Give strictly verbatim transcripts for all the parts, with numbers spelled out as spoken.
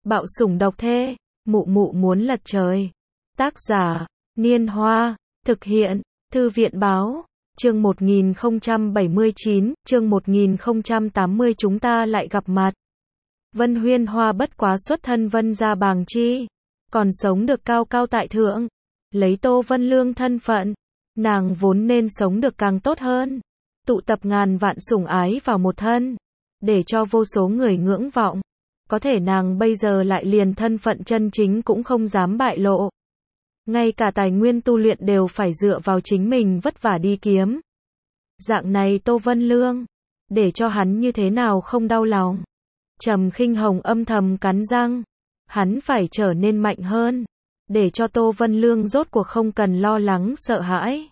Bạo sủng độc thê, mụ mụ muốn lật trời. Tác giả, Niên Hoa, thực hiện, Thư viện báo, chương một nghìn không trăm bảy mươi chín, chương một nghìn không trăm tám mươi chúng ta lại gặp mặt. Vân Huyên Hoa bất quá xuất thân Vân gia bàng chi, còn sống được cao cao tại thượng. Lấy Tô Vân Lương thân phận, nàng vốn nên sống được càng tốt hơn. Tụ tập ngàn vạn sủng ái vào một thân, để cho vô số người ngưỡng vọng. Có thể nàng bây giờ lại liền thân phận chân chính cũng không dám bại lộ. Ngay cả tài nguyên tu luyện đều phải dựa vào chính mình vất vả đi kiếm. Dạng này Tô Vân Lương, để cho hắn như thế nào không đau lòng. Trầm Khinh Hồng âm thầm cắn răng, hắn phải trở nên mạnh hơn, để cho Tô Vân Lương rốt cuộc không cần lo lắng sợ hãi.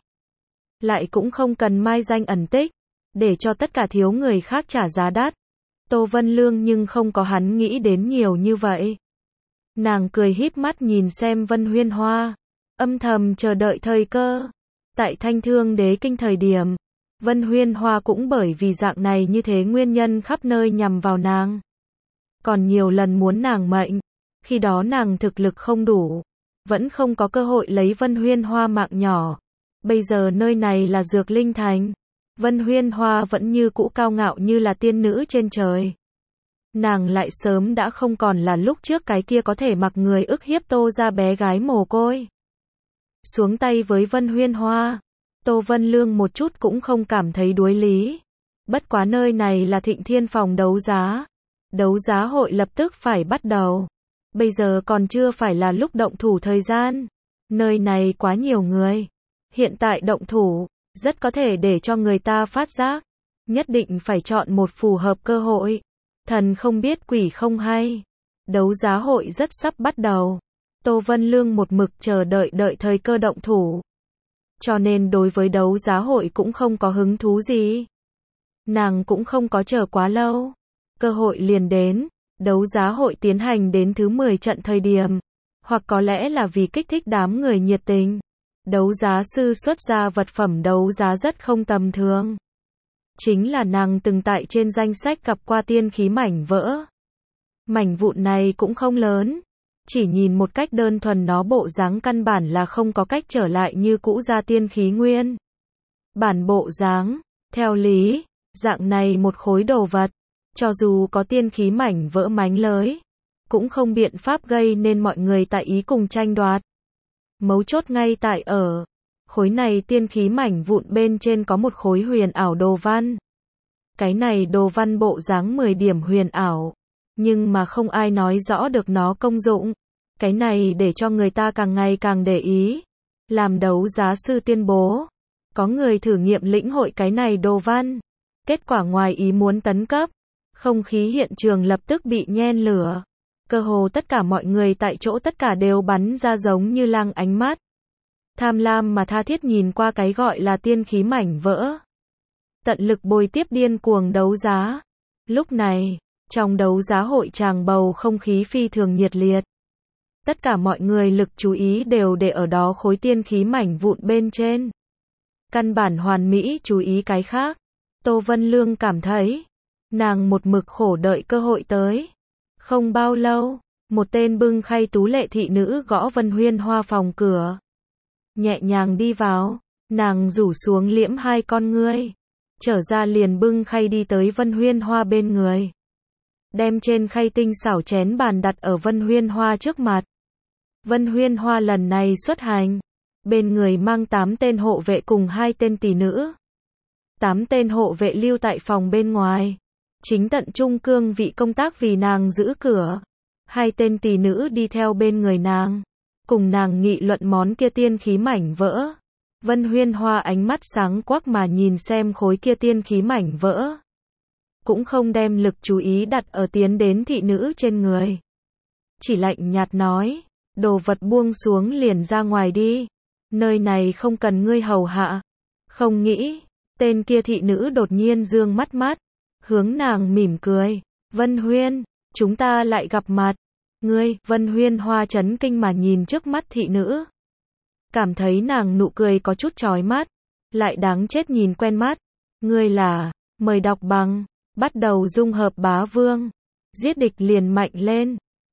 Lại cũng không cần mai danh ẩn tích, để cho tất cả thiếu người khác trả giá đắt. Tô Vân Lương nhưng không có hắn nghĩ đến nhiều như vậy. Nàng cười híp mắt nhìn xem Vân Huyên Hoa, âm thầm chờ đợi thời cơ. Tại Thanh Thương Đế Kinh thời điểm, Vân Huyên Hoa cũng bởi vì dạng này như thế nguyên nhân khắp nơi nhằm vào nàng. Còn nhiều lần muốn nàng mệnh, khi đó nàng thực lực không đủ, vẫn không có cơ hội lấy Vân Huyên Hoa mạng nhỏ. Bây giờ nơi này là Dược Linh Thành, Vân Huyên Hoa vẫn như cũ cao ngạo như là tiên nữ trên trời. Nàng lại sớm đã không còn là lúc trước cái kia có thể mặc người ức hiếp Tô ra bé gái mồ côi. Xuống tay với Vân Huyên Hoa, Tô Vân Lương một chút cũng không cảm thấy đuối lý. Bất quá nơi này là Thịnh Thiên phòng đấu giá. Đấu giá hội lập tức phải bắt đầu. Bây giờ còn chưa phải là lúc động thủ thời gian. Nơi này quá nhiều người. Hiện tại động thủ, rất có thể để cho người ta phát giác. Nhất định phải chọn một phù hợp cơ hội. Thần không biết quỷ không hay. Đấu giá hội rất sắp bắt đầu. Tô Vân Lương một mực chờ đợi đợi thời cơ động thủ. Cho nên đối với đấu giá hội cũng không có hứng thú gì. Nàng cũng không có chờ quá lâu. Cơ hội liền đến. Đấu giá hội tiến hành đến thứ mười trận thời điểm. Hoặc có lẽ là vì kích thích đám người nhiệt tình. Đấu giá sư xuất ra vật phẩm đấu giá rất không tầm thường. Chính là nàng từng tại trên danh sách gặp qua tiên khí mảnh vỡ. Mảnh vụn này cũng không lớn. Chỉ nhìn một cách đơn thuần nó bộ dáng căn bản là không có cách trở lại như cũ ra tiên khí nguyên. Bản bộ dáng, theo lý, dạng này một khối đồ vật, cho dù có tiên khí mảnh vỡ mánh lới, cũng không biện pháp gây nên mọi người tại ý cùng tranh đoạt. Mấu chốt ngay tại ở, khối này tiên khí mảnh vụn bên trên có một khối huyền ảo đồ văn. Cái này đồ văn bộ dáng mười điểm huyền ảo, nhưng mà không ai nói rõ được nó công dụng. Cái này để cho người ta càng ngày càng để ý. Làm đấu giá sư tuyên bố, có người thử nghiệm lĩnh hội cái này đồ văn. Kết quả ngoài ý muốn tấn cấp, không khí hiện trường lập tức bị nhen lửa. Cơ hồ tất cả mọi người tại chỗ tất cả đều bắn ra giống như lang ánh mắt. Tham lam mà tha thiết nhìn qua cái gọi là tiên khí mảnh vỡ. Tận lực bồi tiếp điên cuồng đấu giá. Lúc này, trong đấu giá hội tràng bầu không khí phi thường nhiệt liệt. Tất cả mọi người lực chú ý đều để ở đó khối tiên khí mảnh vụn bên trên. Căn bản hoàn mỹ chú ý cái khác. Tô Vân Lương cảm thấy, nàng một mực khổ đợi cơ hội tới. Không bao lâu, một tên bưng khay tú lệ thị nữ gõ Vân Huyên Hoa phòng cửa. Nhẹ nhàng đi vào, nàng rủ xuống liễm hai con ngươi. Trở ra liền bưng khay đi tới Vân Huyên Hoa bên người. Đem trên khay tinh xảo chén bàn đặt ở Vân Huyên Hoa trước mặt. Vân Huyên Hoa lần này xuất hành. Bên người mang tám tên hộ vệ cùng hai tên tỷ nữ. Tám tên hộ vệ lưu tại phòng bên ngoài. Chính tận trung cương vị công tác vì nàng giữ cửa. Hai tên tỷ nữ đi theo bên người nàng. Cùng nàng nghị luận món kia tiên khí mảnh vỡ. Vân Huyên Hoa ánh mắt sáng quắc mà nhìn xem khối kia tiên khí mảnh vỡ. Cũng không đem lực chú ý đặt ở tiến đến thị nữ trên người. Chỉ lạnh nhạt nói, đồ vật buông xuống liền ra ngoài đi. Nơi này không cần ngươi hầu hạ. Không nghĩ, tên kia thị nữ đột nhiên dương mắt mắt. Hướng nàng mỉm cười. Vân Huyên, chúng ta lại gặp mặt. Ngươi, Vân Huyên Hoa chấn kinh mà nhìn trước mắt thị nữ. Cảm thấy nàng nụ cười có chút chói mắt. Lại đáng chết nhìn quen mắt. Ngươi là, mời đọc bằng, bắt đầu dung hợp bá vương. Giết địch liền mạnh lên.